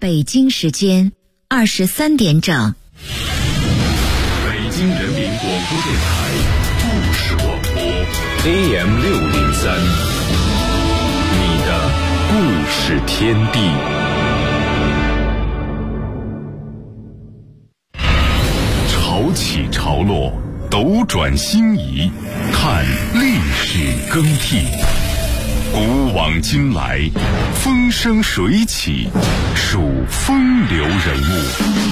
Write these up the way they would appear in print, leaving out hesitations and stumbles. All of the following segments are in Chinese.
北京时间23点整。 北京人民广播电台故事广播 AM603，你的故事天地。潮起潮落，斗转星移，看历史更替。古往今来，风生水起，数风流人物。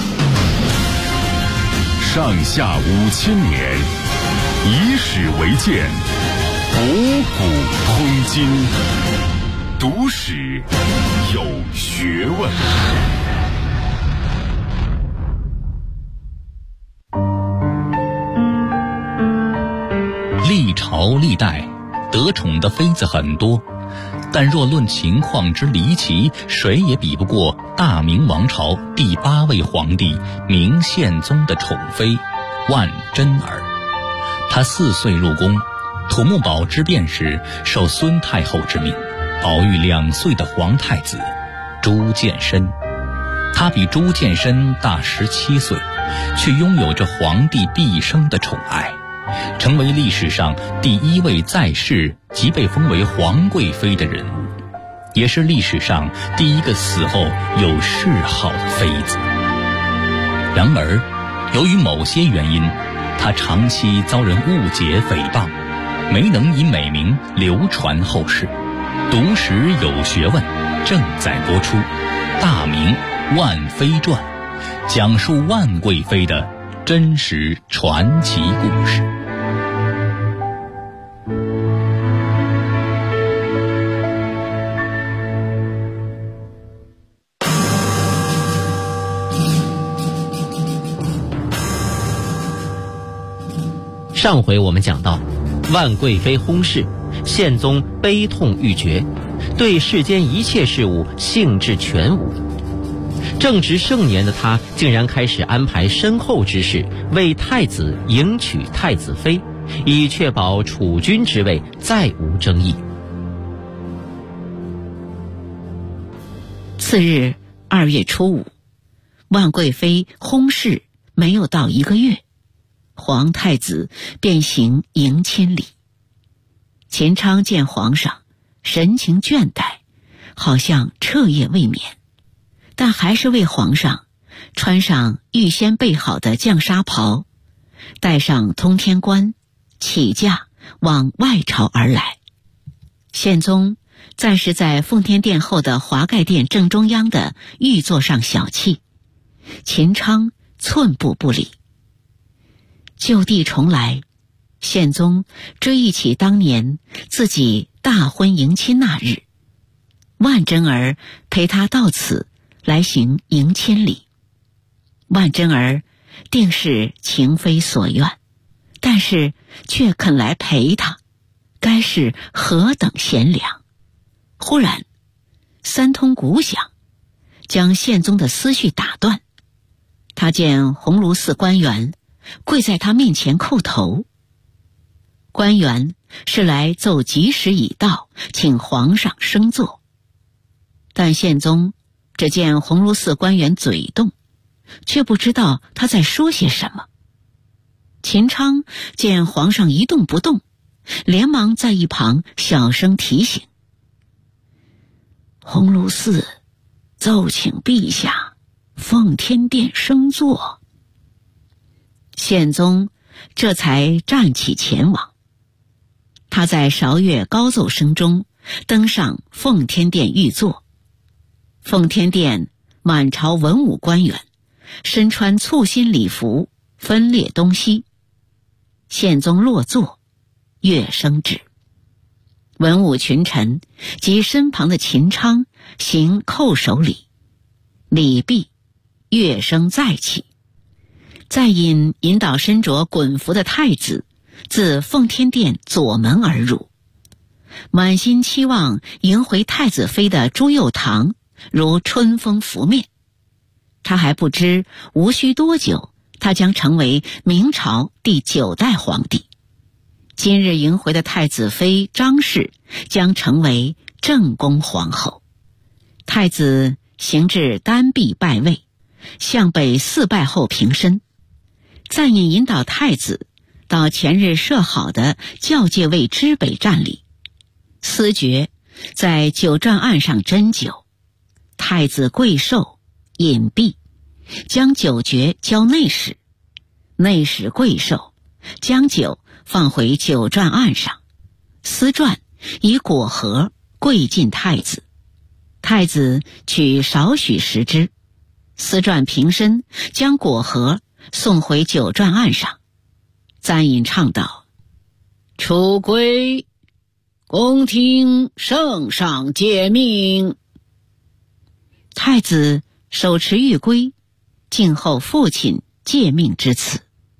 上下5000年，以史为鉴，博古通今，读史有学问。 历朝历代得宠的妃子很多，但若论情况之离奇，谁也比不过大明王朝第8位皇帝明宪宗的宠妃万贞儿。她4岁入宫，土木堡之变时受孙太后之命，保育2岁的皇太子朱见深。她比朱见深大17岁，却拥有着皇帝毕生的宠爱，成为历史上第1位在世即被封为皇贵妃的人物，也是历史上第1个死后有谥号的妃子。然而，由于某些原因，她长期遭人误解诽谤，没能以美名流传后世。读史有学问正在播出《大明万妃传》，讲述万贵妃的真实传奇故事。 上回我们讲到，万贵妃薨逝，宪宗悲痛欲绝，对世间一切事物兴致全无。正值盛年的他，竟然开始安排身后之事，为太子迎娶太子妃，以确保储君之位再无争议。 次日2月初5，万贵妃薨逝没有到1个月，皇太子便行迎亲礼。秦昌见皇上神情倦怠，好像彻夜未眠，但还是为皇上穿上预先备好的绛纱袍，戴上通天冠，起驾往外朝而来。宪宗暂时在奉天殿后的华盖殿正中央的御座上小憩，秦昌寸步不离。就地重来，宪宗追忆起当年自己大婚迎亲那日，万贞儿陪他到此来行迎亲礼。万贞儿定是情非所愿，但是却肯来陪他，该是何等贤良。忽然3通鼓响，将宪宗的思绪打断。他见鸿胪寺官员跪在他面前叩头，官员是来奏吉时已到，请皇上升座。但宪宗只见鸿胪寺官员嘴动，却不知道他在说些什么。秦昌见皇上一动不动，连忙在一旁小声提醒：鸿胪寺奏请陛下奉天殿升座。宪宗这才站起前往。他在韶乐高奏声中登上奉天殿御座。奉天殿满朝文武官员身穿簇新礼服，分列东西。宪宗落座，乐声止。文武群臣及身旁的秦昌行叩首礼，礼毕，乐声再起。再引导身着衮服的太子自奉天殿左门而入。满心期望迎回太子妃的朱佑樘如春风拂面。他还不知无需多久，他将成为明朝第9代皇帝。今日迎回的太子妃张氏将成为正宫皇后。太子行至单壁拜位，向北4拜后平身。赞引引导太子到前日设好的教界位之北站立，司爵在酒馔案上斟酒，太子跪受饮毕，将酒爵交内史，内史跪受，将酒放回酒馔案上，司馔以果盒跪进太子，太子取少许食之，司馔平身，将果盒送回酒馔案上。赞引唱道：出归，恭听圣上诫命。太子手持玉圭，静候父亲诫命之词。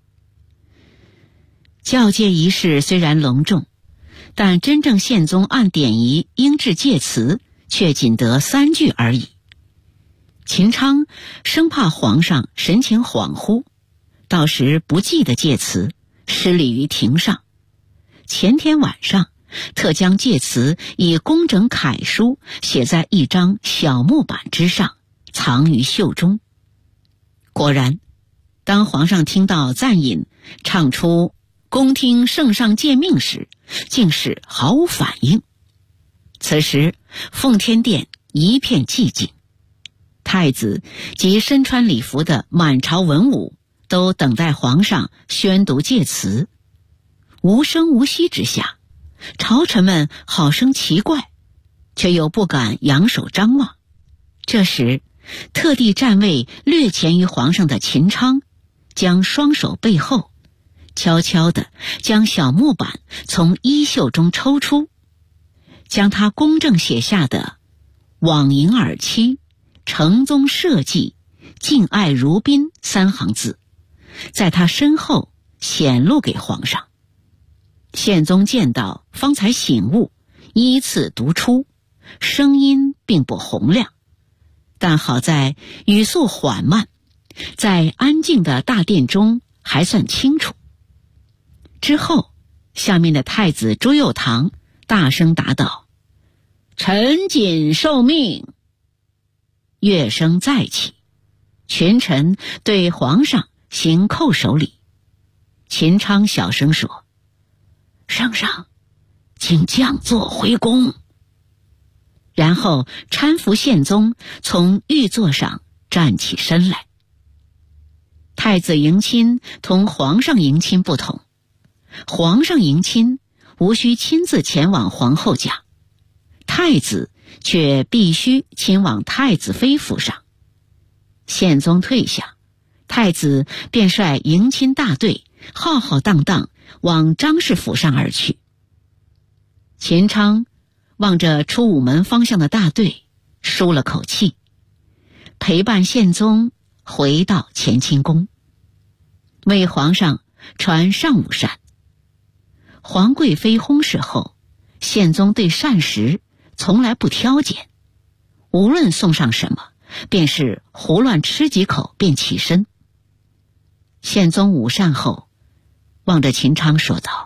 教诫仪式虽然隆重，但真正宪宗按典仪应制诫词却仅得3句而已。秦昌生怕皇上神情恍惚，到时不记得诫词，失礼于庭上，前天晚上特将诫词以工整楷书写在一张小木板之上，藏于袖中。果然，当皇上听到赞引唱出恭听圣上诫命时，竟是毫无反应。此时奉天殿一片寂静，太子及身穿礼服的满朝文武都等待皇上宣读诫词。无声无息之下，朝臣们好生奇怪，却又不敢仰首张望。这时特地站位略前于皇上的秦昌将双手背后，悄悄地将小木板从衣袖中抽出，将他公正写下的往迎尔期，承宗社稷，敬爱如宾3行字在他身后显露给皇上。宪宗见到，方才醒悟，依次读出，声音并不洪亮，但好在语速缓慢，在安静的大殿中还算清楚。之后，下面的太子朱佑樘大声答道：臣谨受命。乐声再起，群臣对皇上行叩首礼。秦昌小声说：圣上，请降座回宫。然后搀扶宪宗从御座上站起身来。太子迎亲同皇上迎亲不同，皇上迎亲无需亲自前往皇后家，太子却必须亲往太子妃府上。宪宗退下，太子便率迎亲大队浩浩荡荡往张氏府上而去。秦昌望着出午门方向的大队，舒了口气，陪伴宪宗回到乾清宫，为皇上传上午膳。皇贵妃薨逝后，宪宗对膳食从来不挑拣，无论送上什么，便是胡乱吃几口便起身。宪宗午膳后，望着秦昌说道：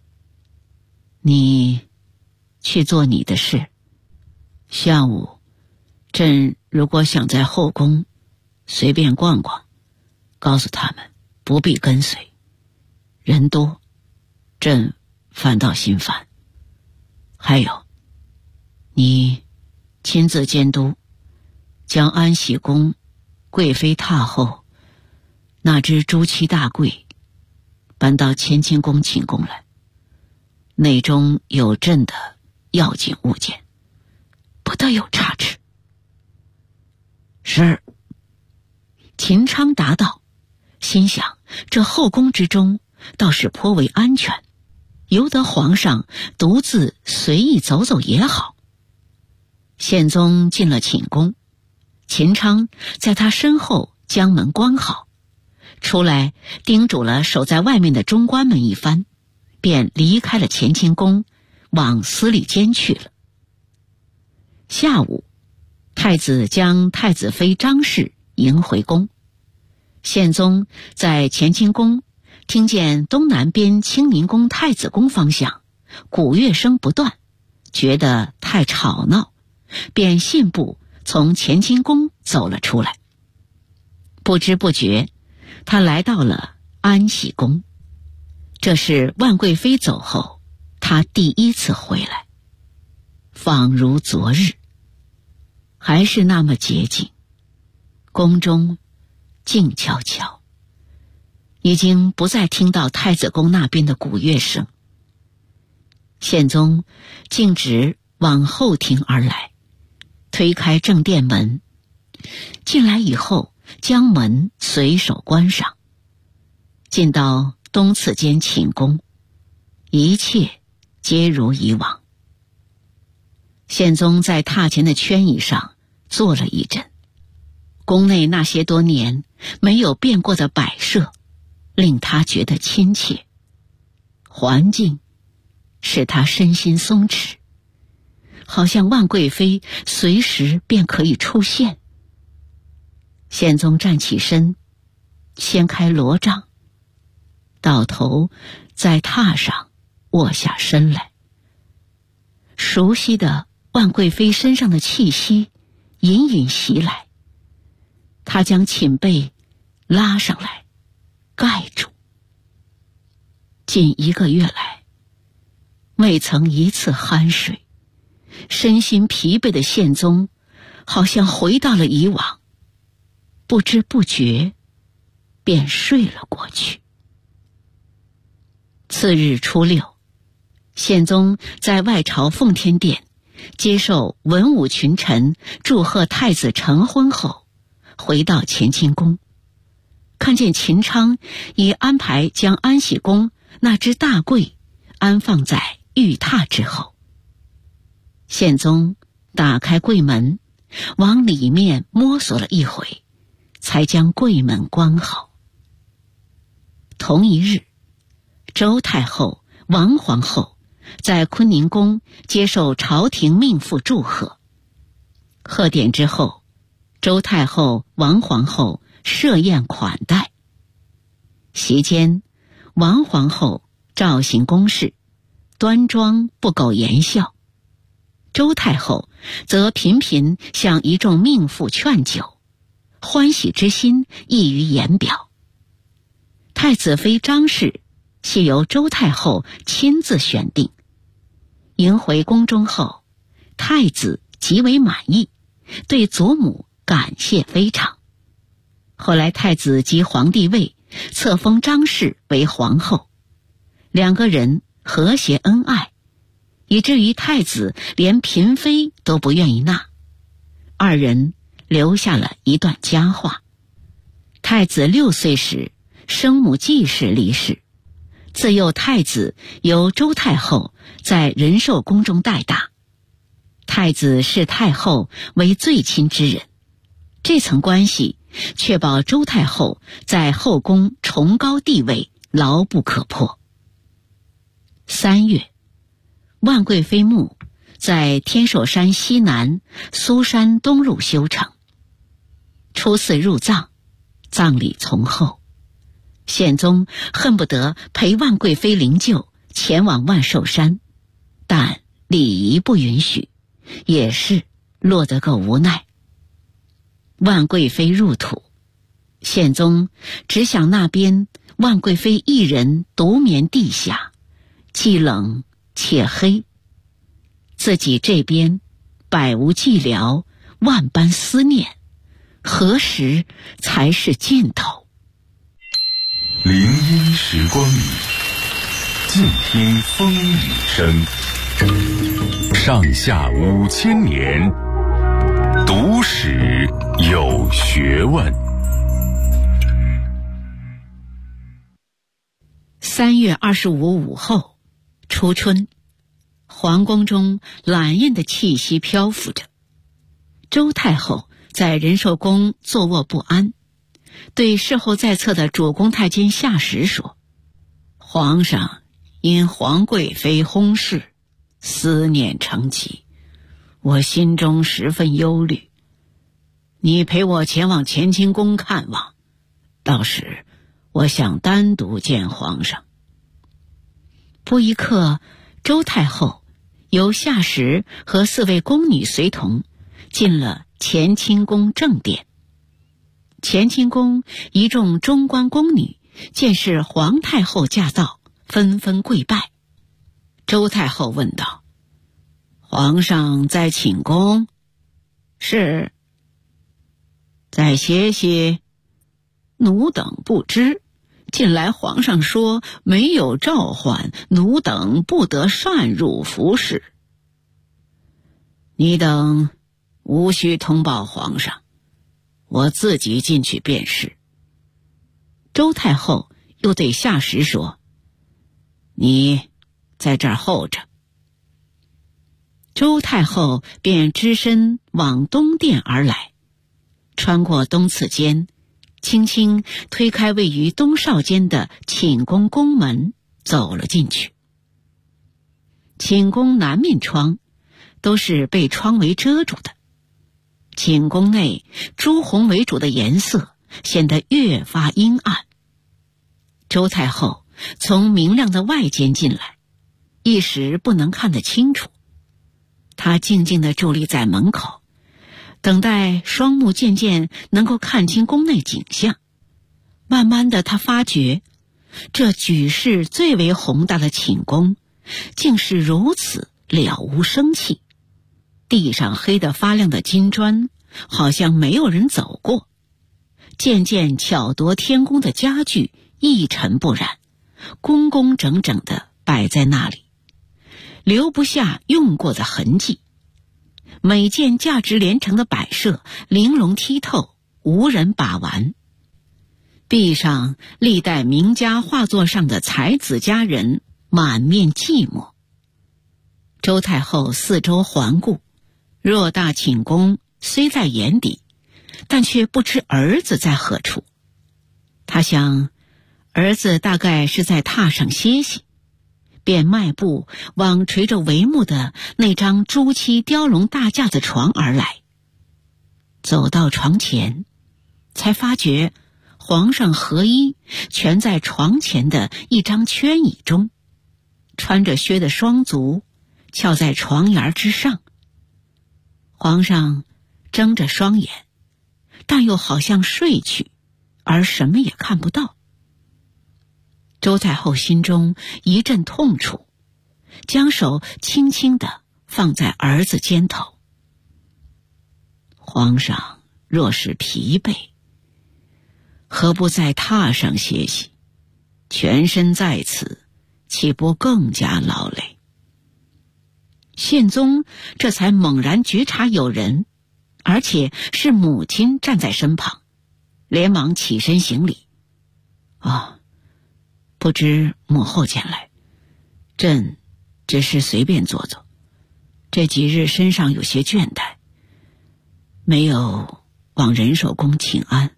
你去做你的事，下午朕如果想在后宫随便逛逛，告诉他们不必跟随，人多朕反倒心烦。还有，你亲自监督将安喜宫贵妃榻后那只朱漆大柜搬到乾清宫寝宫来，内中有朕的要紧物件，不得有差池。是。秦昌答道，心想这后宫之中倒是颇为安全，由得皇上独自随意走走也好。宪宗进了寝宫，秦昌在他身后将门关好，出来叮嘱了守在外面的中官们一番，便离开了乾清宫，往司礼监去了。下午，太子将太子妃张氏迎回宫。宪宗在乾清宫听见东南边清宁宫太子宫方向鼓乐声不断，觉得太吵闹，便信步从乾清宫走了出来。不知不觉，他来到了安喜宫。这是万贵妃走后，他第一次回来，仿如昨日，还是那么洁净。宫中静悄悄，已经不再听到太子宫那边的鼓乐声。宪宗径直往后庭而来，推开正殿门，进来以后将门随手关上，进到东次间寝宫，一切皆如以往。宪宗在榻前的圈椅上坐了一阵，宫内那些多年没有变过的摆设令他觉得亲切，环境使他身心松弛，好像万贵妃随时便可以出现。宪宗站起身，掀开罗帐，倒头在榻上卧下身来。熟悉的万贵妃身上的气息隐隐袭来，他将寝被拉上来盖住。近1个月来，未曾一次酣睡，身心疲惫的宪宗好像回到了以往，不知不觉便睡了过去。次日初6，宪宗在外朝奉天殿接受文武群臣祝贺太子成婚后，回到乾清宫，看见秦昌已安排将安喜宫那只大柜安放在御榻之后。宪宗打开柜门，往里面摸索了一回，才将柜门关好。同一日，周太后、王皇后在坤宁宫接受朝廷命妇祝贺。贺典之后，周太后、王皇后设宴款待。席间，王皇后照行公事，端庄不苟言笑；周太后则频频向一众命妇劝酒，欢喜之心溢于言表。太子妃张氏系由周太后亲自选定，迎回宫中后，太子极为满意，对祖母感谢非常。后来太子即皇帝位，册封张氏为皇后，两个人和谐恩爱，以至于太子连嫔妃都不愿意纳。二人留下了一段佳话。太子6岁时，生母季氏离世，自幼太子由周太后在仁寿宫中带大。太子视太后为最亲之人，这层关系确保周太后在后宫崇高地位牢不可破。3月，万贵妃墓在天寿山西南苏山东路修成。初次入葬，葬礼从厚，宪宗恨不得陪万贵妃灵柩前往万寿山，但礼仪不允许，也是落得个无奈。万贵妃入土，宪宗只想那边万贵妃一人独眠地下，既冷且黑，自己这边百无寂寥，万般思念，何时才是尽头？ 林荫时光里，静听风雨声。上下5000年，读史有学问。 3月25午后，初春，皇宫中懒艳的气息漂浮着。周太后在仁寿宫坐卧不安，对侍候在侧的主宫太监夏实说：“皇上因皇贵妃薨逝，思念成疾，我心中十分忧虑。你陪我前往乾清宫看望，到时我想单独见皇上。”不一刻，周太后由夏实和4位宫女随同进了乾清宫正殿。乾清宫一众中官宫女见是皇太后驾到，纷纷跪拜。周太后问道：“皇上在寝宫？”“是。”“在歇息？”“奴等不知。近来皇上说没有召唤，奴等不得擅入服侍。”“你等无需通报皇上，我自己进去便是。”周太后又对夏实说：“你在这儿候着。”周太后便只身往东殿而来，穿过东次间，轻轻推开位于东少间的寝宫宫门，走了进去。寝宫南面窗都是被窗围遮住的，寝宫内朱红为主的颜色显得越发阴暗。周太后从明亮的外间进来，一时不能看得清楚。她静静地伫立在门口，等待双目渐渐能够看清宫内景象。慢慢的，她发觉这举世最为宏大的寝宫竟是如此了无生气，地上黑得发亮的金砖好像没有人走过，件件巧夺天工的家具一尘不染，工工整整地摆在那里，留不下用过的痕迹。每件价值连城的摆设玲珑剔透，无人把玩。壁上历代名家画作上的才子佳人满面寂寞。周太后四周环顾，偌大寝宫虽在眼底，但却不知儿子在何处。她想儿子大概是在榻上歇息，便迈步往垂着帷幕的那张朱漆雕龙大架子床而来。走到床前，才发觉皇上和衣蜷在床前的一张圈椅中，穿着靴的双足翘在床沿之上。皇上睁着双眼，但又好像睡去，而什么也看不到。周太后心中一阵痛楚，将手轻轻地放在儿子肩头。皇上若是疲惫，何不在榻上歇息？全身在此，岂不更加劳累？宪宗这才猛然觉察有人，而且是母亲站在身旁，连忙起身行礼。不知母后前来，朕只是随便坐坐，这几日身上有些倦怠，没有往仁寿宫请安。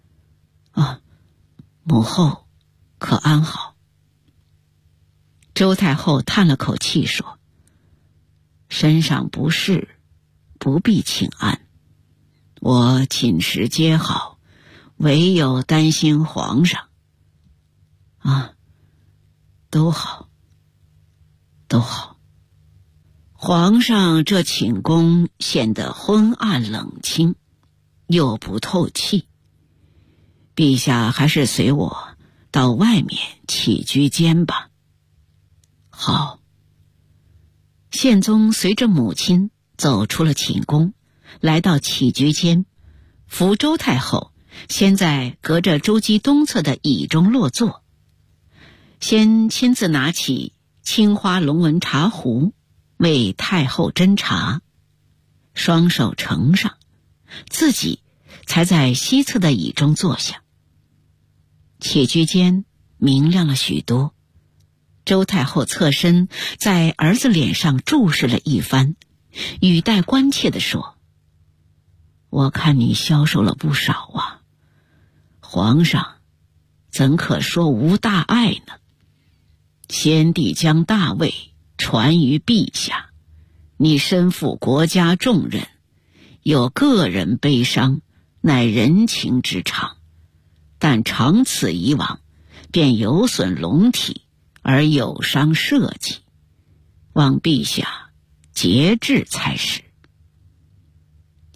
母后可安好？周太后叹了口气说：“身上不适，不必请安。我寝食皆好，唯有担心皇上。”都好，都好。皇上这寝宫显得昏暗冷清，又不透气，陛下还是随我到外面起居间吧。好。宪宗随着母亲走出了寝宫，来到起居间，扶周太后先在隔着朱几东侧的椅中落座，先亲自拿起青花龙纹茶壶为太后斟茶，双手呈上，自己才在西侧的椅中坐下。起居间明亮了许多，周太后侧身在儿子脸上注视了一番，语带关切地说：“我看你消瘦了不少啊，皇上怎可说无大碍呢？先帝将大位传于陛下，你身负国家重任，有个人悲伤，乃人情之常，但长此以往，便有损龙体，而有伤社稷，望陛下节制才是。”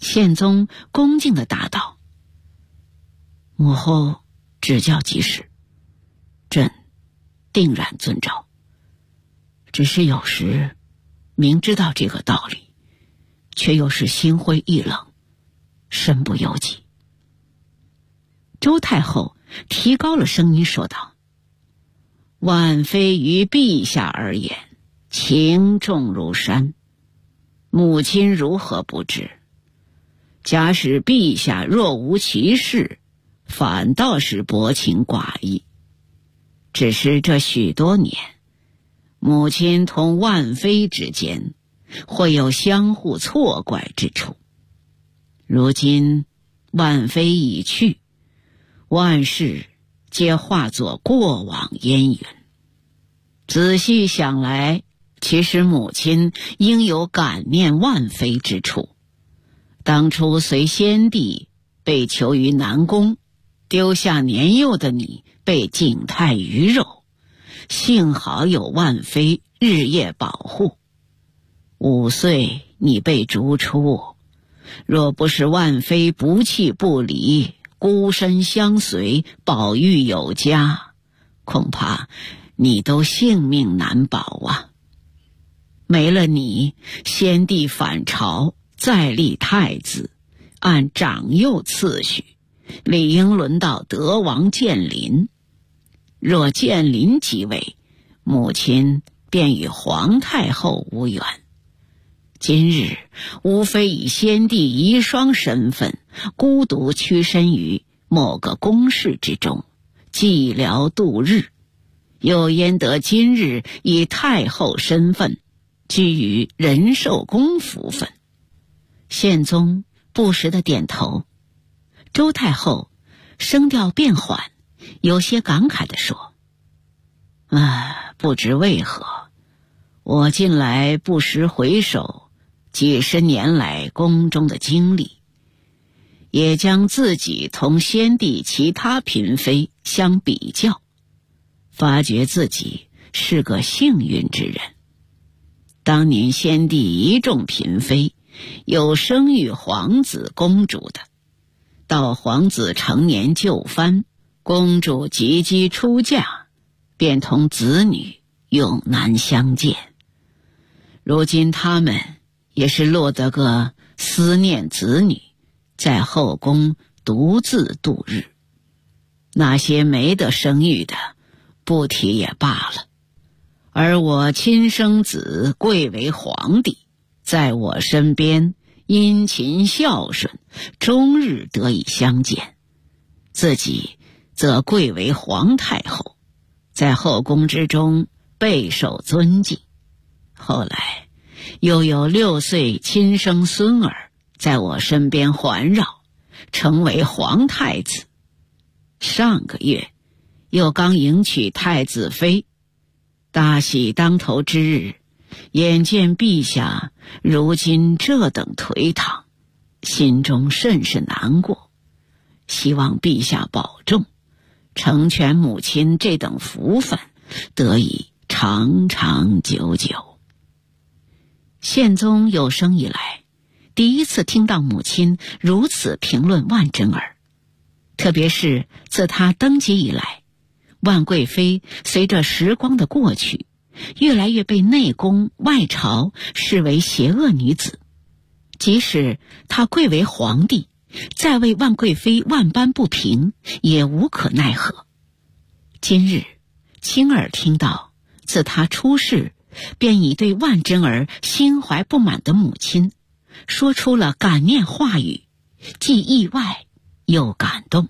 宪宗恭敬地答道：“母后指教及时，朕定然遵照。只是有时明知道这个道理，却又是心灰意冷，身不由己。”周太后提高了声音说道：“万妃于陛下而言，情重如山，母亲如何不知？假使陛下若无其事，反倒是薄情寡义。只是这许多年，母亲同万妃之间会有相互错怪之处。如今万妃已去，万事皆化作过往烟云。仔细想来，其实母亲应有感念万妃之处。当初随先帝被囚于南宫，丢下年幼的你被景泰鱼肉，幸好有万妃日夜保护。5岁你被逐出，若不是万妃不弃不离，孤身相随，保育有加，恐怕你都性命难保啊。没了你，先帝反朝再立太子，按长幼次序，理应轮到德王建林。若建林即位，母亲便与皇太后无缘。今日无非以先帝遗孀身份，孤独屈身于某个宫室之中，寂寥度日，又焉得今日以太后身份居于仁寿宫府分？宪宗不时地点头。周太后声调变缓，有些感慨地说：“不知为何，我近来不时回首几十年来宫中的经历，也将自己同先帝其他嫔妃相比较，发觉自己是个幸运之人。当年先帝一众嫔妃，有生育皇子公主的，到皇子成年就藩，公主及笄出嫁，便同子女永难相见。如今他们也是落得个思念子女，在后宫独自度日。那些没得生育的，不提也罢了，而我亲生子贵为皇帝，在我身边殷勤孝顺，终日得以相见。自己则贵为皇太后，在后宫之中备受尊敬。后来又有6岁亲生孙儿在我身边环绕，成为皇太子。上个月又刚迎娶太子妃，大喜当头之日，眼见陛下如今这等颓唐，心中甚是难过，希望陛下保重，成全母亲这等福分，得以长长久久。宪宗有生以来第一次听到母亲如此评论万贞儿，特别是自她登基以来，万贵妃随着时光的过去，越来越被内宫外朝视为邪恶女子。即使她贵为皇帝，再为万贵妃万般不平，也无可奈何。今日亲耳听到自她出世便已对万贞儿心怀不满的母亲说出了感念话语，既意外又感动。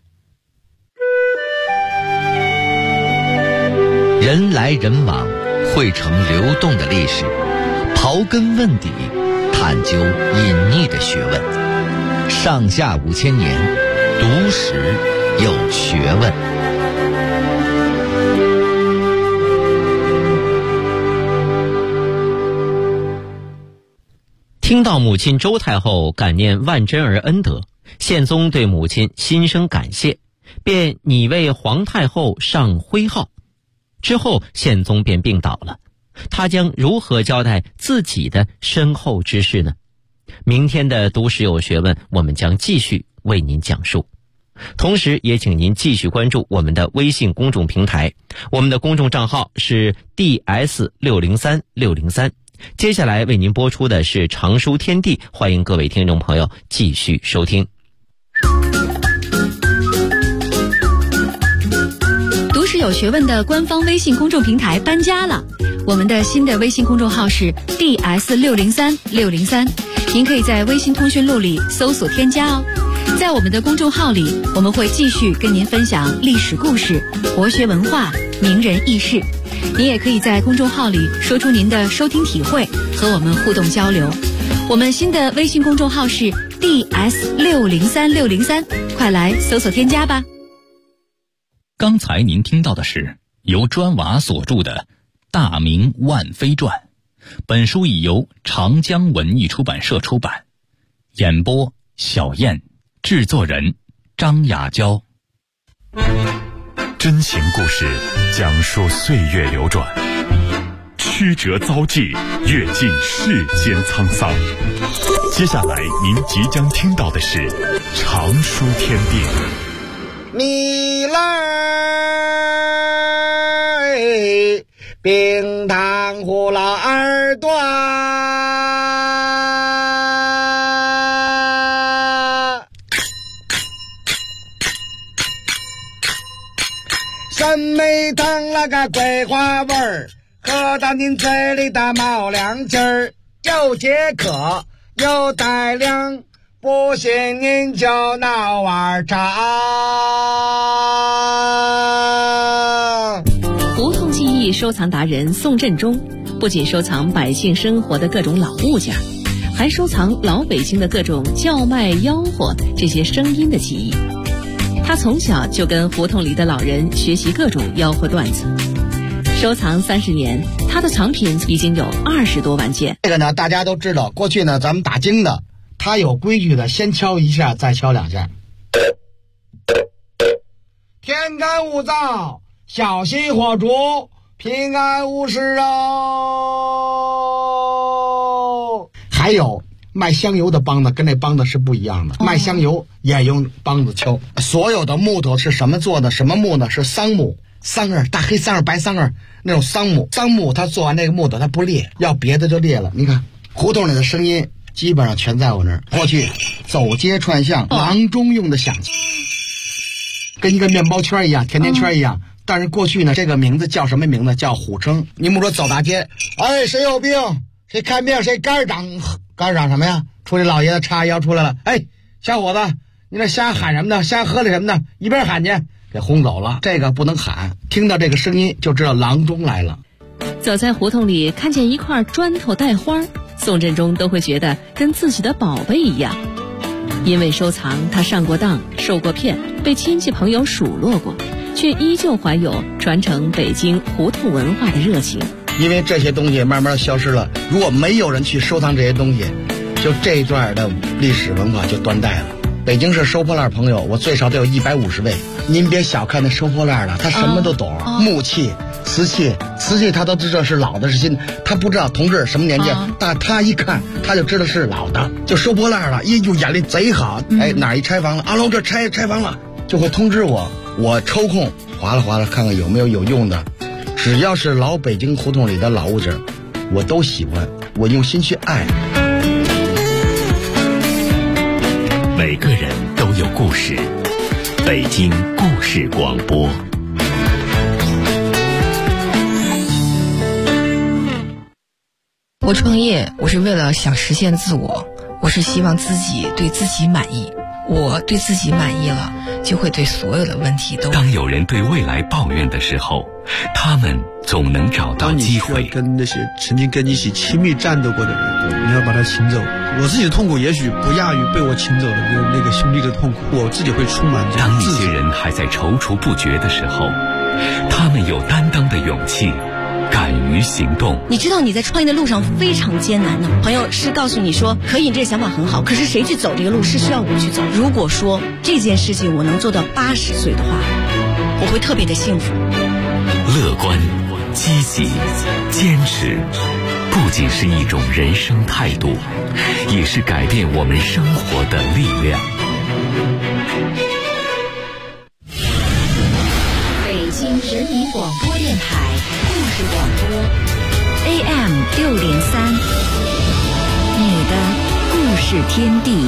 人来人往，汇成流动的历史，刨根问底，探究隐匿的学问。上下5000年，读史有学问。 听到母亲周太后感念万贞儿恩德，宪宗对母亲心生感谢，便拟为皇太后上徽号。之后宪宗便病倒了，他将如何交代自己的身后之事呢？ 明天的读史有学问，我们将继续为您讲述。同时也请您继续关注我们的微信公众平台，我们的公众账号是 DS603603。接下来为您播出的是常书天地，欢迎各位听众朋友继续收听。 读史有学问的官方微信公众平台搬家了，我们的新的微信公众号是 DS603603，您可以在微信通讯录里搜索添加哦。在我们的公众号里，我们会继续跟您分享历史故事、国学文化、名人轶事。您也可以在公众号里说出您的收听体会，和我们互动交流。我们新的微信公众号是 DS603603，快来搜索添加吧。 刚才您听到的是由砖瓦所著的《大明万妃传》，本书已由长江文艺出版社出版。演播小燕，制作人张雅娇。 真情故事讲述岁月流转，曲折遭际，阅尽世间沧桑。接下来您即将听到的是常书天地。 你来冰糖葫芦二段，审美糖那个桂花味儿，喝到您嘴里的冒凉劲儿，又解渴又带凉，不信您就闹碗茶。 胡同记忆收藏达人宋振中不仅收藏百姓生活的各种老物件，还收藏老北京的各种叫卖吆喝这些声音的记忆。他从小就跟胡同里的老人学习各种吆喝段子，收藏30年，他的藏品已经有20多万件。 这个呢，大家都知道，过去呢咱们打更的，他有规矩的，先敲一下，再敲2下。天干物燥，小心火烛，平安无事哦。还有卖香油的梆子跟那梆子是不一样的，卖香油也用梆子敲。所有的木头是什么做的？什么木呢？是桑木，桑叶，大黑桑叶、白桑叶那种桑木。桑木它做完那个木头它不裂，要别的就裂了。你看胡同里的声音基本上全在我那儿。过去走街串巷，郎中用的响器，跟一个面包圈一样，甜甜圈一样。但是过去呢，这个名字叫什么名字？叫虎称。你们说走大街，哎，谁有病？谁看病？谁肝长什么呀？出来老爷子叉腰出来了，哎，小伙子，你那瞎喊什么呢？瞎喝了什么呢？一边喊去，给轰走了。这个不能喊，听到这个声音就知道郎中来了。 走在胡同里，看见一块砖头带花，宋振中都会觉得跟自己的宝贝一样。因为收藏，他上过当，受过骗，被亲戚朋友数落过，却依旧怀有传承北京胡同文化的热情。 因为这些东西慢慢消失了，如果没有人去收藏这些东西，就这一段的历史文化就断代了。北京市收破烂朋友，我最少得有150位。您别小看那收破烂的，他什么都懂，木器、瓷器他都知道是老的是新的，他不知道同志什么年纪，但他一看他就知道是老的，就收破烂了，就眼力贼好。哎，哪一拆房了啊？老这拆房了，就会通知我，我抽空划拉看看有没有用的。只要是老北京胡同里的老物件，我都喜欢，我用心去爱。 每个人都有故事，北京故事广播。 我创业，我是为了想实现自我，我是希望自己对自己满意。我对自己满意了，就会对所有的问题都。 当有人对未来抱怨的时候，他们总能找到机会。 当你需要跟那些曾经跟你一起亲密战斗过的人，你要把他请走。我自己的痛苦也许不亚于被我请走的那个兄弟的痛苦，我自己会充满这种自责。 当一些人还在踌躇不决的时候，他们有担当的勇气，敢于行动。 你知道你在创业的路上非常艰难的，朋友是告诉你说可以，你这个想法很好，可是谁去走这个路是需要我去走。如果说这件事情我能做到80岁的话，我会特别的幸福。 乐观、积极、坚持、 不仅是一种人生态度，也是改变我们生活的力量。 北京人民广播电台故事广播 AM603，你的故事天地。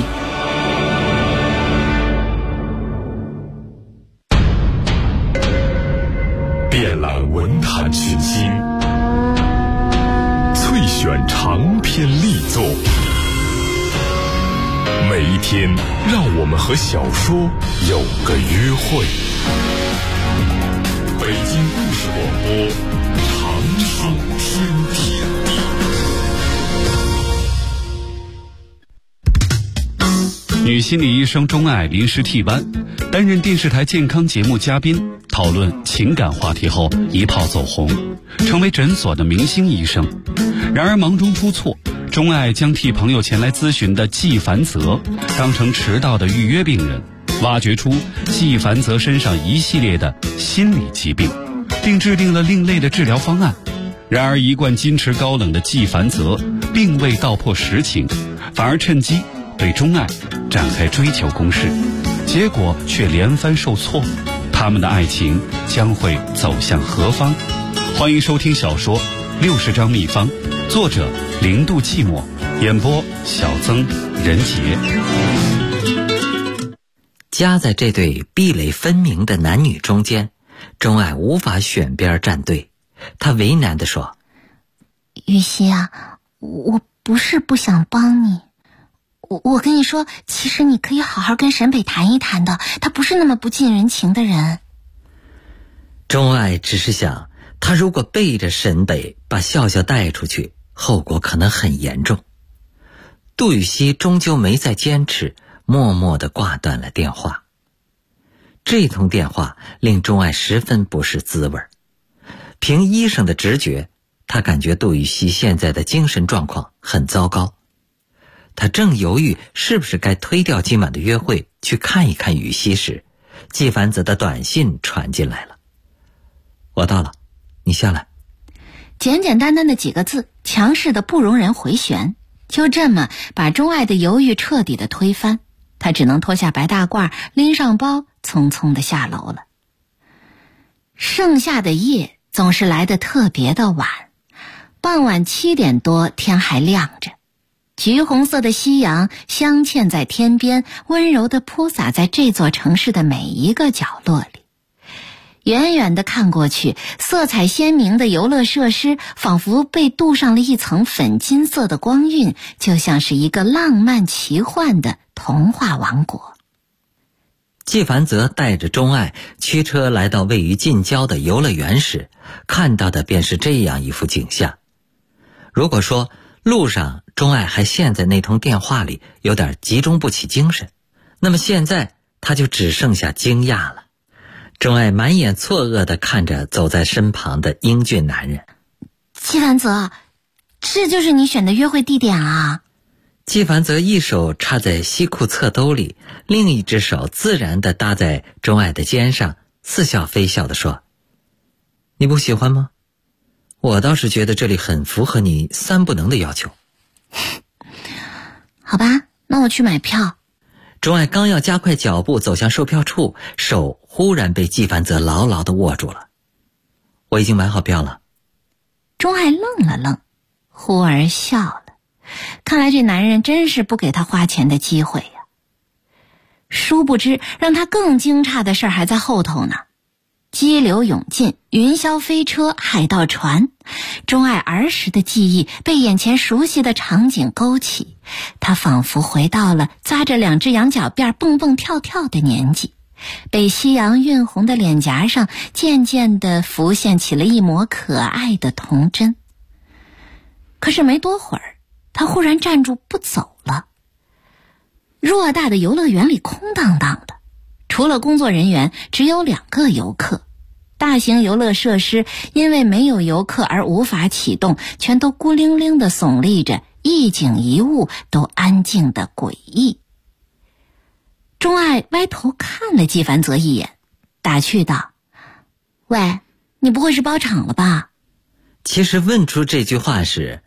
遍览文坛群星，萃选长篇力作，每一天让我们和小说有个约会。北京故事广播，长寿天地。 女心理医生钟爱临时替班，担任电视台健康节目嘉宾，讨论情感话题后一炮走红，成为诊所的明星医生。然而忙中出错，钟爱将替朋友前来咨询的纪凡泽当成迟到的预约病人，挖掘出纪凡泽身上一系列的心理疾病，并制定了另类的治疗方案。然而一贯矜持高冷的纪凡泽并未道破实情，反而趁机对钟爱展开追求攻势，结果却连番受挫。他们的爱情将会走向何方？欢迎收听小说《60张秘方》，作者0度寂寞，演播小曾、任杰。 夹在这对壁垒分明的男女中间，钟爱无法选边站队。他为难地说： 雨熙啊，我不是不想帮你，我跟你说，其实你可以好好跟沈北谈一谈的，他不是那么不近人情的人。 钟爱只是想，他如果背着沈北把笑笑带出去，后果可能很严重。杜雨熙终究没再坚持，默默地挂断了电话。这通电话令钟爱十分不是滋味。凭医生的直觉，他感觉杜雨熙现在的精神状况很糟糕。他正犹豫是不是该推掉今晚的约会，去看一看雨熙时，纪凡泽的短信传进来了：我到了，你下来。 简简单单的几个字，强势的不容人回旋，就这么把钟爱的犹豫彻底的推翻。他只能脱下白大褂，拎上包，匆匆的下楼了。盛夏的夜总是来得特别的晚，傍晚7点多，天还亮着，橘红色的夕阳镶嵌在天边，温柔地铺洒在这座城市的每一个角落里。远远地看过去，色彩鲜明的游乐设施仿佛被镀上了一层粉金色的光晕，就像是一个浪漫奇幻的童话王国。 纪凡泽带着钟爱驱车来到位于近郊的游乐园时，看到的便是这样一幅景象。如果说路上钟爱还陷在那通电话里，有点集中不起精神，那么现在他就只剩下惊讶了。钟爱满眼错愕地看着走在身旁的英俊男人。 纪凡泽，这就是你选的约会地点啊？ 纪凡泽一手插在西裤侧兜里，另一只手自然地搭在钟爱的肩上，似笑非笑地说：你不喜欢吗？我倒是觉得这里很符合你3不能的要求。 好吧，那我去买票。 钟爱刚要加快脚步走向售票处，手忽然被纪凡泽牢牢地握住了。我已经买好票了。 钟爱愣了愣，忽而笑了。看来这男人真是不给他花钱的机会呀。殊不知让他更惊诧的事儿还在后头呢。激流勇进，云霄飞车，海盗船，钟爱儿时的记忆被眼前熟悉的场景勾起，他仿佛回到了扎着2只羊角辫蹦蹦跳跳的年纪，被夕阳晕红的脸颊上渐渐地浮现起了一抹可爱的童真。可是没多会儿，他忽然站住不走了。偌大的游乐园里空荡荡的，除了工作人员，只有2个游客。大型游乐设施因为没有游客而无法启动，全都孤零零地耸立着，一景一物都安静的诡异。钟爱歪头看了纪凡泽一眼，打趣道：喂，你不会是包场了吧？ 其实问出这句话时，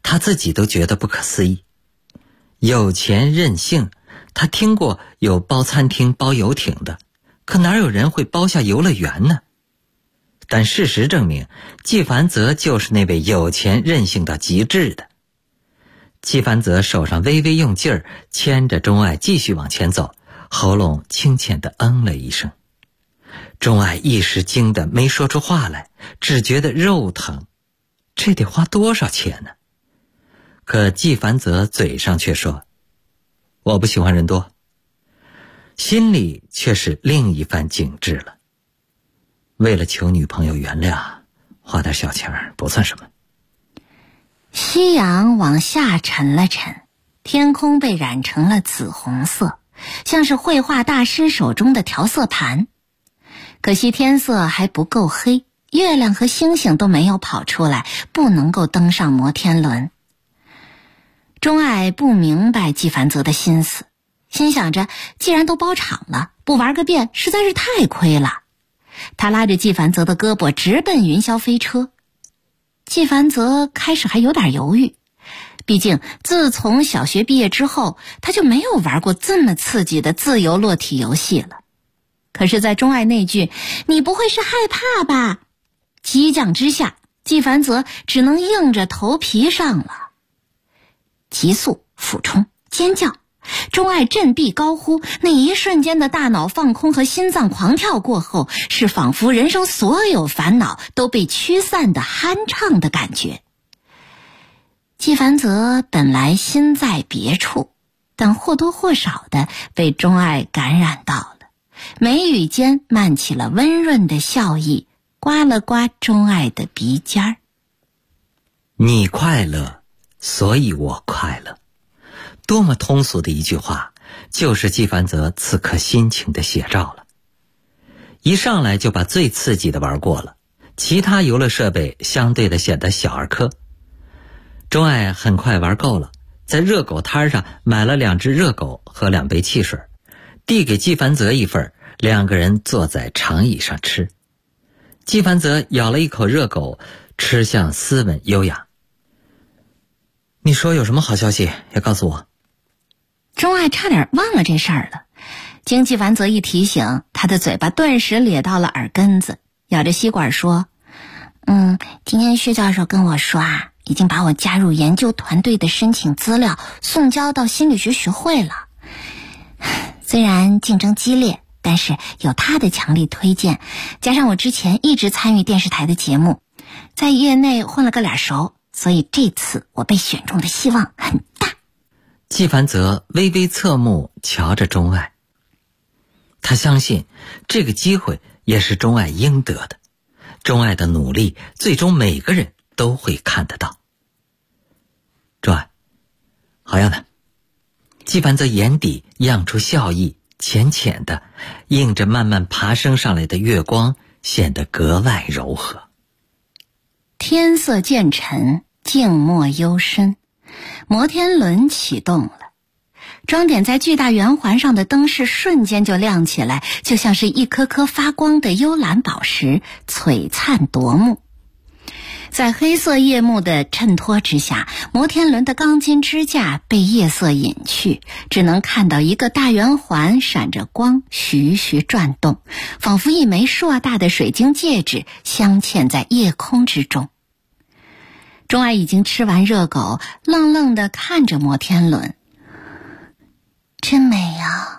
他自己都觉得不可思议。有钱任性，他听过有包餐厅包游艇的，可哪有人会包下游乐园呢？但事实证明，纪梵泽就是那位有钱任性到极致的。纪梵泽手上微微用劲儿，牵着钟爱继续往前走，喉咙轻浅地了一声。钟爱一时惊得没说出话来，只觉得肉疼。这得花多少钱呢？可纪梵泽嘴上却说：“我不喜欢人多。”心里却是另一番景致了。为了求女朋友原谅，花点小钱不算什么。 夕阳往下沉了沉，天空被染成了紫红色，像是绘画大师手中的调色盘。可惜天色还不够黑，月亮和星星都没有跑出来，不能够登上摩天轮。钟爱不明白纪梵泽的心思，心想着既然都包场了，不玩个遍实在是太亏了。他拉着纪梵泽的胳膊直奔云霄飞车。纪梵泽开始还有点犹豫，毕竟自从小学毕业之后，他就没有玩过这么刺激的自由落体游戏了。可是在钟爱那句“你不会是害怕吧”激将之下，纪梵泽只能硬着头皮上了。急速俯冲尖叫，钟爱振臂高呼，那一瞬间的大脑放空和心脏狂跳过后，是仿佛人生所有烦恼都被驱散的酣畅的感觉。纪梵泽本来心在别处，但或多或少的被钟爱感染到了，眉宇间漫起了温润的笑意，刮了刮钟爱的鼻尖儿。 你快乐，所以我快乐。多么通俗的一句话，就是纪梵泽此刻心情的写照了。一上来就把最刺激的玩过了，其他游乐设备相对的显得小儿科。钟爱很快玩够了，在热狗摊上买了2只热狗和2杯汽水，递给纪梵泽一份，2个人坐在长椅上吃。纪梵泽咬了一口热狗，吃相斯文优雅。你说有什么好消息要告诉我？ 钟爱差点忘了这事儿了，经纪梵泽一提醒，他的嘴巴顿时咧到了耳根子，咬着吸管说：“今天薛教授跟我说啊，已经把我加入研究团队的申请资料送交到心理学学会了。虽然竞争激烈，但是有他的强力推荐，加上我之前一直参与电视台的节目，在业内混了个脸熟，所以这次我被选中的希望很大。” 纪梵泽微微侧目瞧着钟爱，他相信这个机会也是钟爱应得的，钟爱的努力最终每个人都会看得到。钟爱，好样的！纪梵泽眼底漾出笑意，浅浅的映着慢慢爬升上来的月光，显得格外柔和。 天色渐沉，静默幽深，摩天轮启动了，装点在巨大圆环上的灯饰瞬间就亮起来，就像是一颗颗发光的幽蓝宝石，璀璨夺目。在黑色夜幕的衬托之下，摩天轮的钢筋支架被夜色隐去，只能看到一个大圆环闪着光，徐徐转动，仿佛一枚硕大的水晶戒指镶嵌在夜空之中。钟爱已经吃完热狗，愣愣地看着摩天轮，真美啊！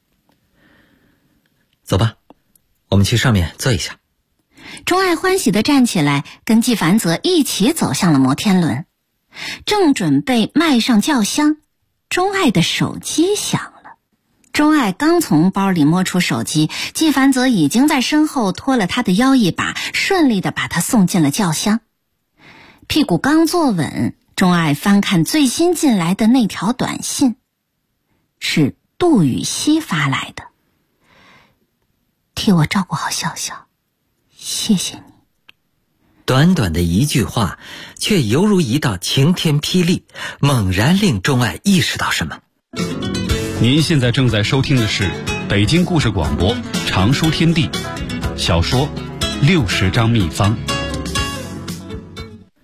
走吧，我们去上面坐一下。 钟爱欢喜地站起来，跟纪梵泽一起走向了摩天轮。正准备迈上轿厢，钟爱的手机响了。钟爱刚从包里摸出手机，纪梵泽已经在身后拖了他的腰一把，顺利地把他送进了轿厢。屁股刚坐稳，钟爱翻看最新进来的那条短信，是杜雨熙发来的：“替我照顾好笑笑，谢谢你。” 短短的一句话，却犹如一道晴天霹雳，猛然令钟爱意识到什么。 您现在正在收听的是北京故事广播常书天地小说《60张秘方》。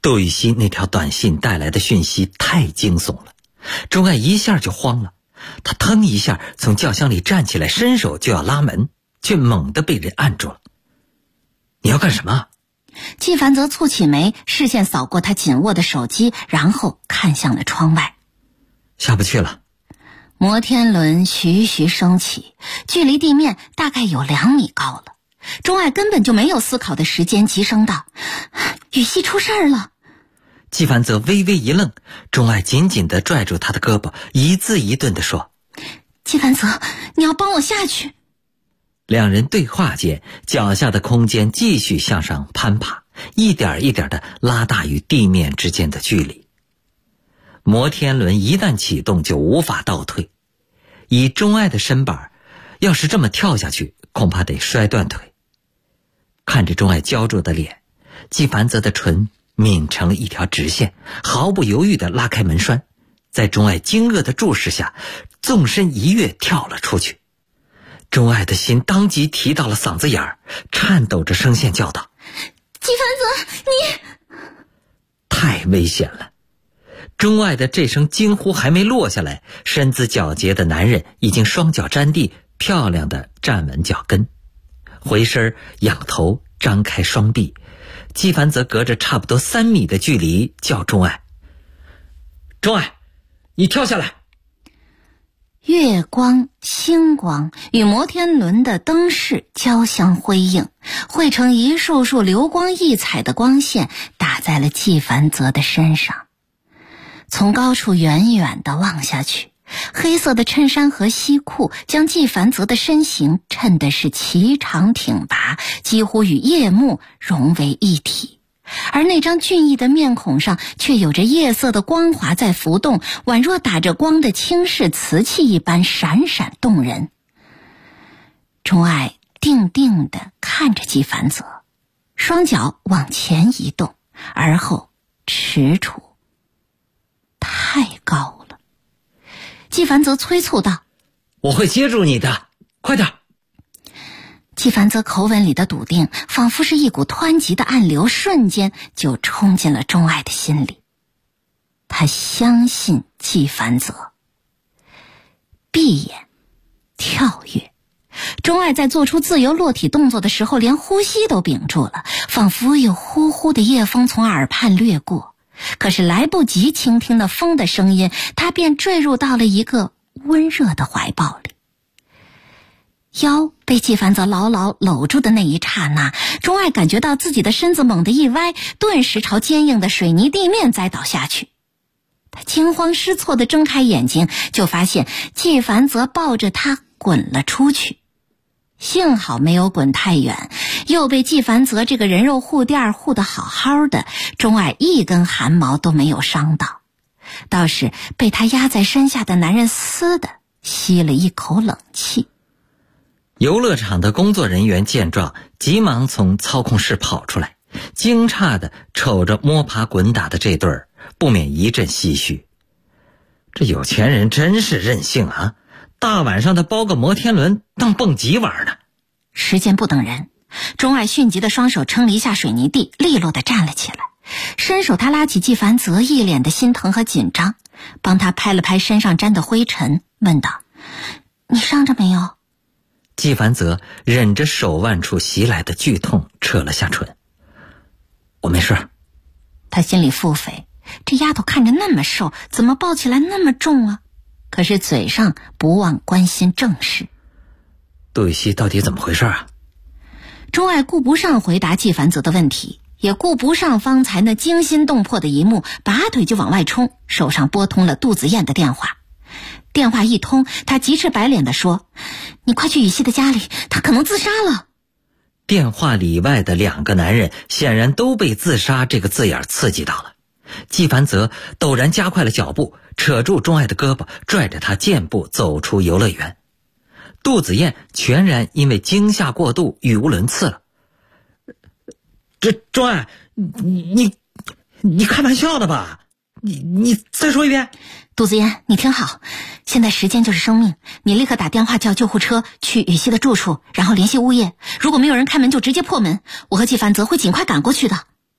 窦禹锡那条短信带来的讯息太惊悚了，钟爱一下就慌了，他腾一下从轿厢里站起来，伸手就要拉门，却猛地被人按住了。你要干什么？ 纪凡泽蹙起眉，视线扫过他紧握的手机，然后看向了窗外。 下不去了。 摩天轮徐徐升起，距离地面大概有2米高了。钟爱根本就没有思考的时间，急声道：禹锡出事儿了。 纪凡泽微微一愣，钟爱紧紧地拽住他的胳膊，一字一顿地说： 纪凡泽，你要帮我下去。 两人对话间，脚下的空间继续向上攀爬，一点一点地拉大与地面之间的距离。摩天轮一旦启动就无法倒退，以钟爱的身板，要是这么跳下去，恐怕得摔断腿。看着钟爱焦灼的脸，纪凡泽的唇抿成了一条直线，毫不犹豫地拉开门栓，在钟爱惊愕的注视下，纵身一跃跳了出去。钟爱的心当即提到了嗓子眼儿，颤抖着声线叫道： 纪凡泽，你…… 太危险了！钟爱的这声惊呼还没落下来，身姿皎洁的男人已经双脚沾地，漂亮的站稳脚跟，回身仰头张开双臂。纪凡泽隔着差不多3米的距离叫钟爱：钟爱，你跳下来！ 月光、星光与摩天轮的灯饰交相辉映，汇成一束束流光溢彩的光线，打在了纪凡泽的身上。从高处远远地望下去，黑色的衬衫和西裤将纪凡泽的身形衬得是颀长挺拔，几乎与夜幕融为一体。而那张俊逸的面孔上却有着夜色的光华在浮动，宛若打着光的轻视瓷器一般闪闪动人。钟爱定定地看着纪凡泽，双脚往前移动，而后踟蹰。太高了。纪凡泽催促道： 我会接住你的，快点！ 纪凡泽口吻里的笃定，仿佛是一股湍急的暗流，瞬间就冲进了钟爱的心里。他相信纪凡泽。闭眼，跳跃。钟爱在做出自由落体动作的时候，连呼吸都屏住了，仿佛有呼呼的夜风从耳畔掠过。可是来不及倾听那风的声音，他便坠入到了一个温热的怀抱里。腰被纪凡泽牢牢搂住的那一刹那，钟爱感觉到自己的身子猛地一歪，顿时朝坚硬的水泥地面栽倒下去。他惊慌失措地睁开眼睛，就发现纪凡泽抱着他滚了出去。幸好没有滚太远，又被纪凡泽这个人肉护垫护得好好的，钟爱一根汗毛都没有伤到，倒是被他压在身下的男人嘶的吸了一口冷气。 游乐场的工作人员见状，急忙从操控室跑出来，惊诧地瞅着摸爬滚打的这对儿，不免一阵唏嘘。这有钱人真是任性啊，大晚上的包个摩天轮当蹦极玩呢。 时间不等人，钟爱迅疾的双手撑了一下水泥地，利落地站了起来，伸手他拉起纪凡泽，一脸的心疼和紧张，帮他拍了拍身上沾的灰尘，问道：你伤着没有？ 纪凡泽忍着手腕处袭来的剧痛，扯了下唇：我没事。 他心里腹诽，这丫头看着那么瘦，怎么抱起来那么重啊？可是嘴上不忘关心正事。 窦禹锡到底怎么回事啊？ 钟爱顾不上回答纪凡泽的问题，也顾不上方才那惊心动魄的一幕，拔腿就往外冲，手上拨通了杜子燕的电话。电话一通，他急赤白脸地说：你快去禹锡的家里，他可能自杀了。 电话里外的2个男人显然都被自杀这个字眼刺激到了。纪凡泽陡然加快了脚步，扯住钟爱的胳膊，拽着他健步走出游乐园。杜子燕全然因为惊吓过度语无伦次了。这钟爱，你开玩笑的吧？你再说一遍。 杜子燕，你听好，现在时间就是生命，你立刻打电话叫救护车去禹锡的住处，然后联系物业，如果没有人开门就直接破门，我和纪凡泽会尽快赶过去的。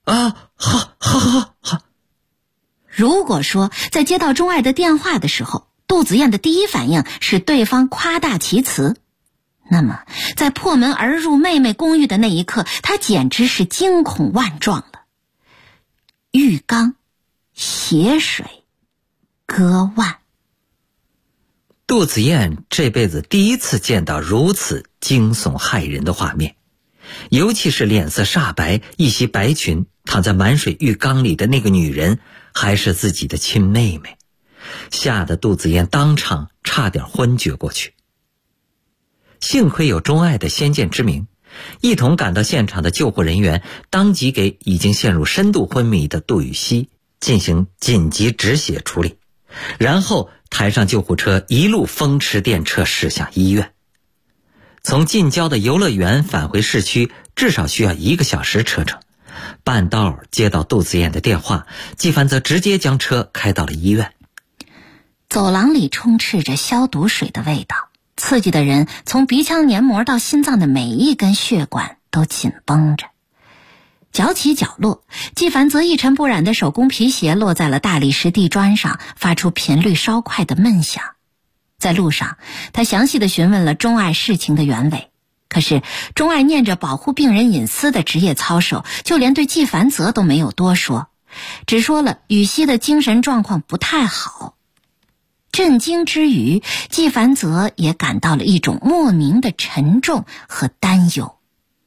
好。如果说在接到钟爱的电话的时候，杜子燕的第一反应是对方夸大其词，那么在破门而入妹妹公寓的那一刻，她简直是惊恐万状了。浴缸、血水、割腕。 杜子燕这辈子第一次见到如此惊悚骇人的画面，尤其是脸色煞白、一袭白裙躺在满水浴缸里的那个女人还是自己的亲妹妹，吓得杜子燕当场差点昏厥过去。幸亏有钟爱的先见之明，一同赶到现场的救护人员当即给已经陷入深度昏迷的杜雨熙进行紧急止血处理，然后抬上救护车，一路风驰电掣驶向医院。从近郊的游乐园返回市区至少需要1个小时车程，半道接到杜子燕的电话，纪凡则直接将车开到了医院。 走廊里充斥着消毒水的味道，刺激的人从鼻腔黏膜到心脏的每一根血管都紧绷着。角起角落，纪凡则一尘不染的手工皮鞋落在了大理石地砖上，发出频率稍快的闷响。在路上，他详细地询问了钟爱事情的原委，可是钟爱念着保护病人隐私的职业操守，就连对纪凡泽都没有多说，只说了雨熙的精神状况不太好。震惊之余，纪凡泽也感到了一种莫名的沉重和担忧。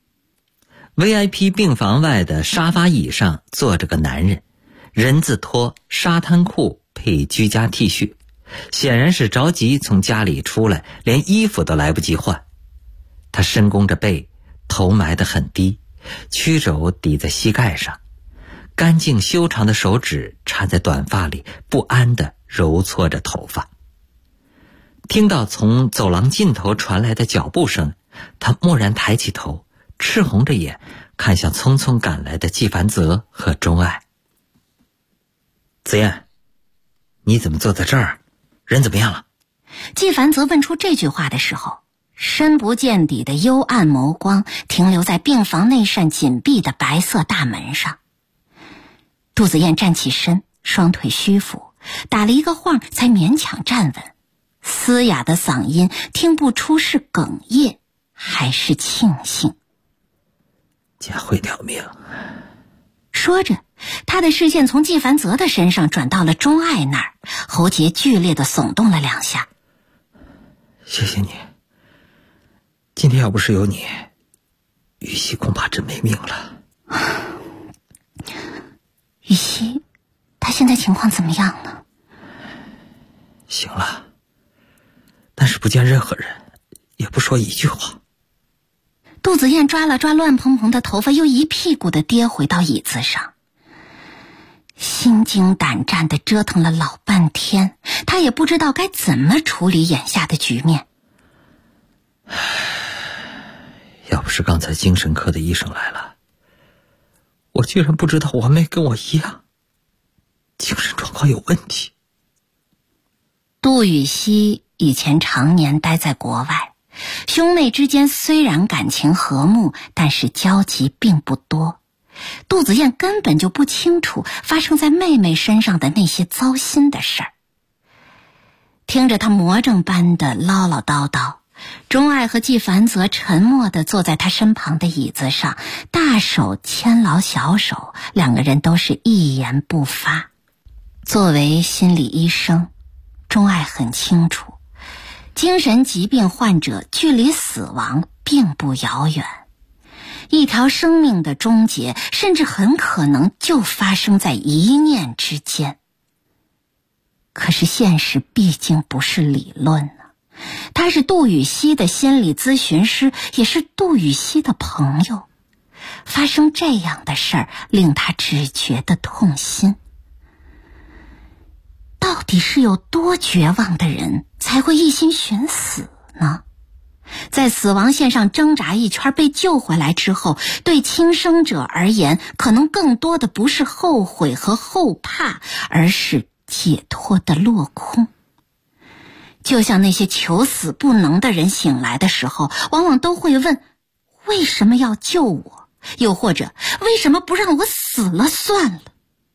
VIP 病房外的沙发椅上坐着个男人，人字拖、沙滩裤配居家 T 恤，显然是着急从家里出来，连衣服都来不及换。他深弓着背，头埋得很低，曲肘抵在膝盖上，干净修长的手指插在短发里，不安地揉搓着头发。听到从走廊尽头传来的脚步声，他蓦然抬起头，赤红着眼看向匆匆赶来的纪凡泽和钟爱。子燕，你怎么坐在这儿？人怎么样了？ 纪凡泽问出这句话的时候，深不见底的幽暗眸光停留在病房内扇紧闭的白色大门上。杜子燕站起身，双腿虚俯，打了一个晃才勉强站稳，嘶哑的嗓音听不出是哽咽还是庆幸。 佳慧条命。 说着，他的视线从纪凡泽的身上转到了钟爱那儿，喉结剧烈地耸动了2下。 谢谢你，今天要不是有你，雨熙恐怕真没命了。 雨熙，她现在情况怎么样呢？ 行了，但是不见任何人，也不说一句话。 杜子燕抓了抓乱蓬蓬的头发，又一屁股地跌回到椅子上，心惊胆战地折腾了老半天，她也不知道该怎么处理眼下的局面。 要不是刚才精神科的医生来了，我居然不知道我妹跟我一样，精神状况有问题。 杜雨熙以前常年待在国外，兄妹之间虽然感情和睦，但是交集并不多。杜子燕根本就不清楚发生在妹妹身上的那些糟心的事儿。听着她魔怔般的唠唠叨叨，钟爱和纪凡泽沉默地坐在他身旁的椅子上，大手牵牢小手，两个人都是一言不发。作为心理医生，钟爱很清楚，精神疾病患者距离死亡并不遥远，一条生命的终结甚至很可能就发生在一念之间。可是现实毕竟不是理论啊，他是杜雨熙的心理咨询师，也是杜雨熙的朋友，发生这样的事儿令他只觉得痛心。到底是有多绝望的人才会一心寻死呢？在死亡线上挣扎一圈被救回来之后，对轻生者而言，可能更多的不是后悔和后怕，而是解脱的落空。就像那些求死不能的人醒来的时候，往往都会问，为什么要救我？ 又或者为什么不让我死了算了？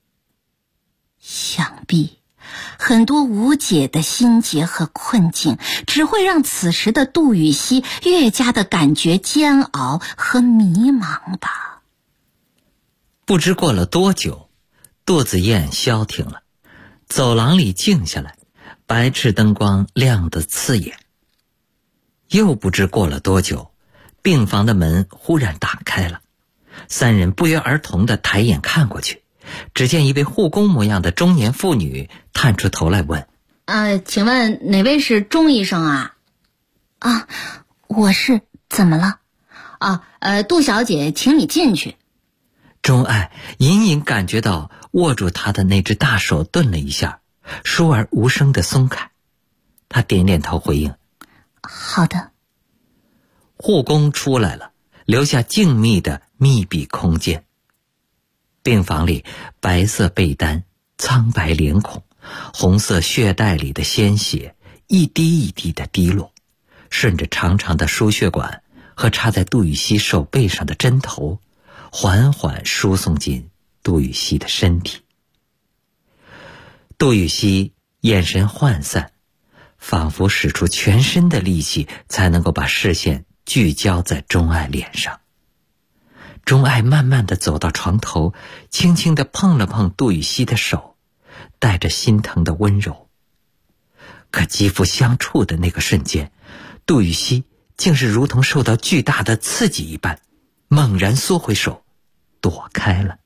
想必很多无解的心结和困境，只会让此时的杜禹锡越加的感觉煎熬和迷茫吧。 不知过了多久，肚子咽消停了，走廊里静下来，白炽灯光亮得刺眼。又不知过了多久，病房的门忽然打开了，三人不约而同地抬眼看过去，只见一位护工模样的中年妇女探出头来问： 请问哪位是钟医生啊？我是，怎么了？杜小姐请你进去。 钟爱隐隐感觉到握住她的那只大手顿了一下，倏而无声地松开。她点点头回应： 好的。 护工出来了，留下静谧的密闭空间。病房里白色被单，苍白脸孔，红色血带里的鲜血一滴一滴的滴落，顺着长长的输血管和插在杜禹锡手背上的针头，缓缓输送进杜禹锡的身体。杜禹锡眼神涣散，仿佛使出全身的力气才能够把视线聚焦在钟爱脸上。钟爱慢慢地走到床头，轻轻地碰了碰杜禹锡的手，带着心疼的温柔。可肌肤相触的那个瞬间，杜禹锡竟是如同受到巨大的刺激一般，猛然缩回手，躲开了。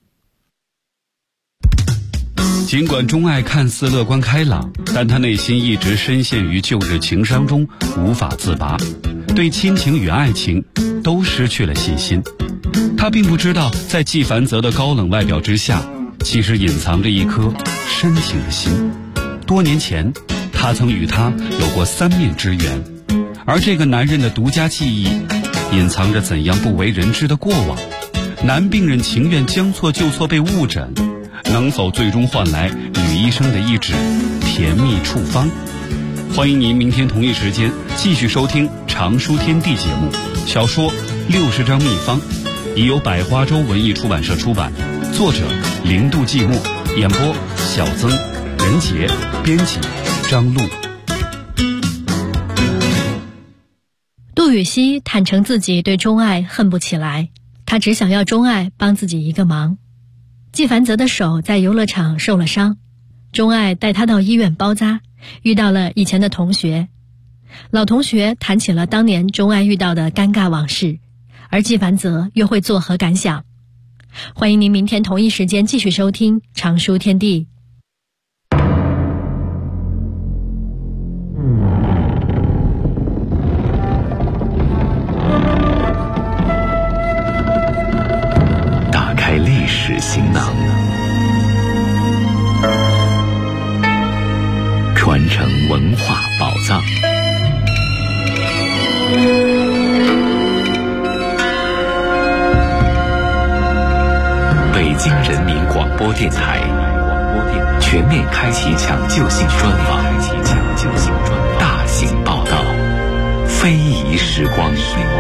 尽管钟爱看似乐观开朗，但他内心一直深陷于旧日情伤中无法自拔，对亲情与爱情都失去了信心。他并不知道，在纪梵泽的高冷外表之下，其实隐藏着一颗深情的心。多年前，他曾与他有过3面之缘，而这个男人的独家记忆，隐藏着怎样不为人知的过往。男病人情愿将错就错被误诊，能否最终换来女医生的一纸甜蜜处方？欢迎您明天同一时间继续收听《常书天地》节目，小说60张秘方，已由百花洲文艺出版社出版，作者零度寂寞，演播小曾、任杰，编辑张璐。 杜禹锡坦诚自己对钟爱恨不起来，他只想要钟爱帮自己一个忙。纪梵泽的手在游乐场受了伤，钟爱带他到医院包扎，遇到了以前的同学。老同学谈起了当年钟爱遇到的尴尬往事，而纪梵泽又会作何感想？欢迎您明天同一时间继续收听《常书天地》。 打开历史行囊，传承文化宝藏。北京人民广播电台全面开启抢救性专访，大型报道，非遗时光。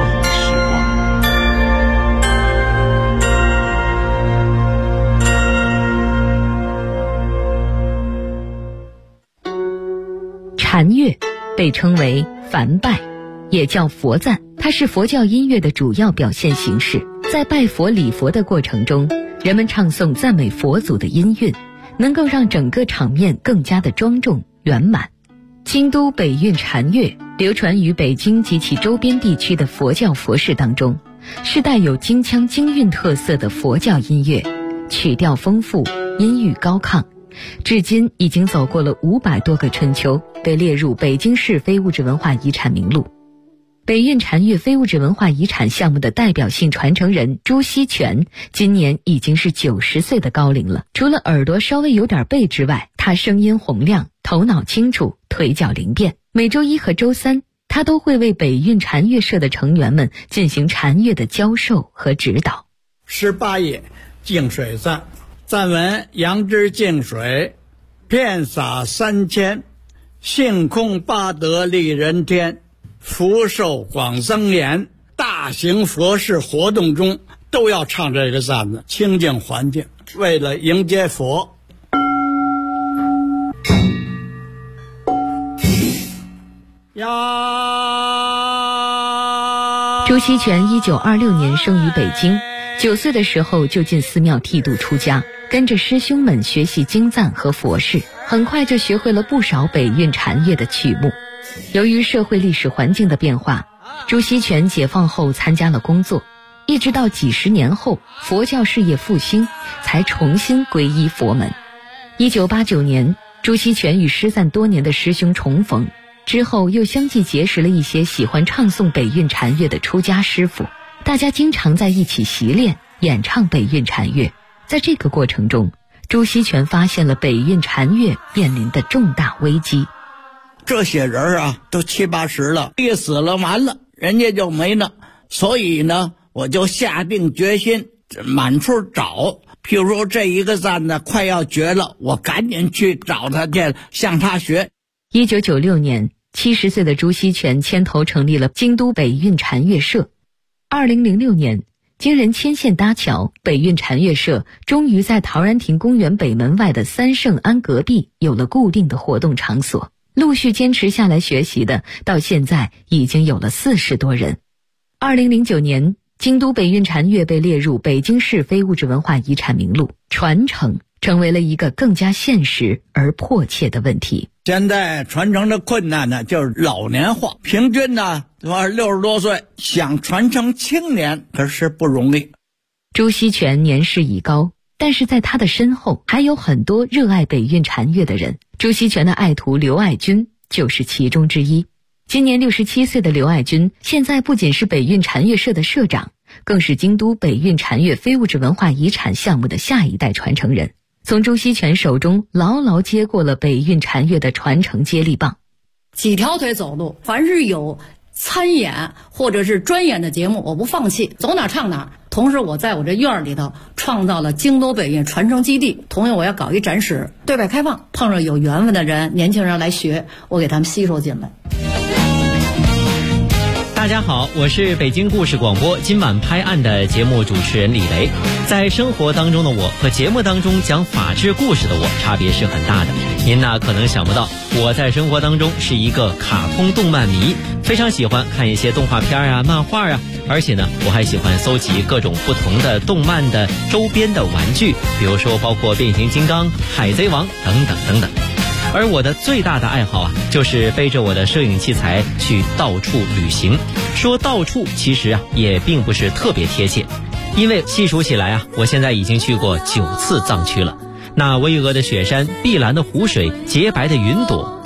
禅乐被称为梵拜，也叫佛赞，它是佛教音乐的主要表现形式。在拜佛礼佛的过程中，人们唱诵赞美佛祖的音韵，能够让整个场面更加的庄重圆满。京都北韵禅乐流传于北京及其周边地区的佛教佛事当中，是带有京腔京韵特色的佛教音乐，曲调丰富，音域高亢，至今已经走过了500多个春秋，被列入北京市非物质文化遗产名录。北韵禅乐非物质文化遗产项目的代表性传承人朱锡全今年已经是90岁的高龄了。除了耳朵稍微有点背之外，他声音洪亮，头脑清楚，腿脚灵便。每周1和周3，他都会为北韵禅乐社的成员们进行禅乐的教授和指导。 18页净水赞，赞文：杨枝净水，遍洒3000，性空八德利人天，福寿广增延。大型佛事活动中， 都要唱这个扇子，清净环境，为了迎接佛。 朱锡全1926年生于北京，9岁的时候就进寺庙剃度出家，跟着师兄们学习经赞和佛事，很快就学会了不少北韵禅乐的曲目。由于社会历史环境的变化，朱锡全解放后参加了工作，一直到几十年后佛教事业复兴，才重新皈依佛门。1989年，朱锡全与失散多年的师兄重逢，之后又相继结识了一些喜欢唱诵北韵禅乐的出家师傅，大家经常在一起习练演唱北韵禅乐。在这个过程中，朱锡全发现了北韵禅乐面临的重大危机。 这些人啊，都70、80了，一死了完了，人家就没了。所以呢，我就下定决心满处找。譬如说这一个赞呢快要绝了，我赶紧去找他去，向他学。 1996年，70岁的朱锡全牵头成立了京都北韵禅乐社。2006年，经人牵线搭桥，北韵禅乐社终于在陶然亭公园北门外的三圣庵隔壁有了固定的活动场所。陆续坚持下来学习的，到现在已经有了40多人。2009年，京都北韵禅乐被列入北京市非物质文化遗产名录，传承成为了一个更加现实而迫切的问题。 现在传承的困难呢，就是老年化，平均呢60多岁，想传承青年可是不容易。 朱锡全年事已高，但是在他的身后还有很多热爱北韵禅乐的人。朱锡全的爱徒刘爱军就是其中之一。今年67岁的刘爱军，现在不仅是北韵禅乐社的社长，更是京都北韵禅乐非物质文化遗产项目的下一代传承人，从朱锡全手中牢牢接过了北韵禅乐的传承接力棒。 几条腿走路，凡是有参演或者是专演的节目，我不放弃，走哪唱哪。同时我在我这院里头创造了京都北韵传承基地，同样我要搞一展示，对外开放，碰上有缘分的人，年轻人来学，我给他们吸收进来。 大家好，我是北京故事广播今晚拍案的节目主持人李雷。在生活当中的我和节目当中讲法治故事的我差别是很大的。您呢可能想不到，我在生活当中是一个卡通动漫迷，非常喜欢看一些动画片啊、漫画啊，而且呢我还喜欢搜集各种不同的动漫的周边的玩具，比如说包括变形金刚、海贼王等等等等。而我的最大的爱好啊，就是背着我的摄影器材去到处旅行。说到处其实啊也并不是特别贴切，因为细数起来啊，我现在已经去过9次藏区了。那巍峨的雪山、碧蓝的湖水、洁白的云朵、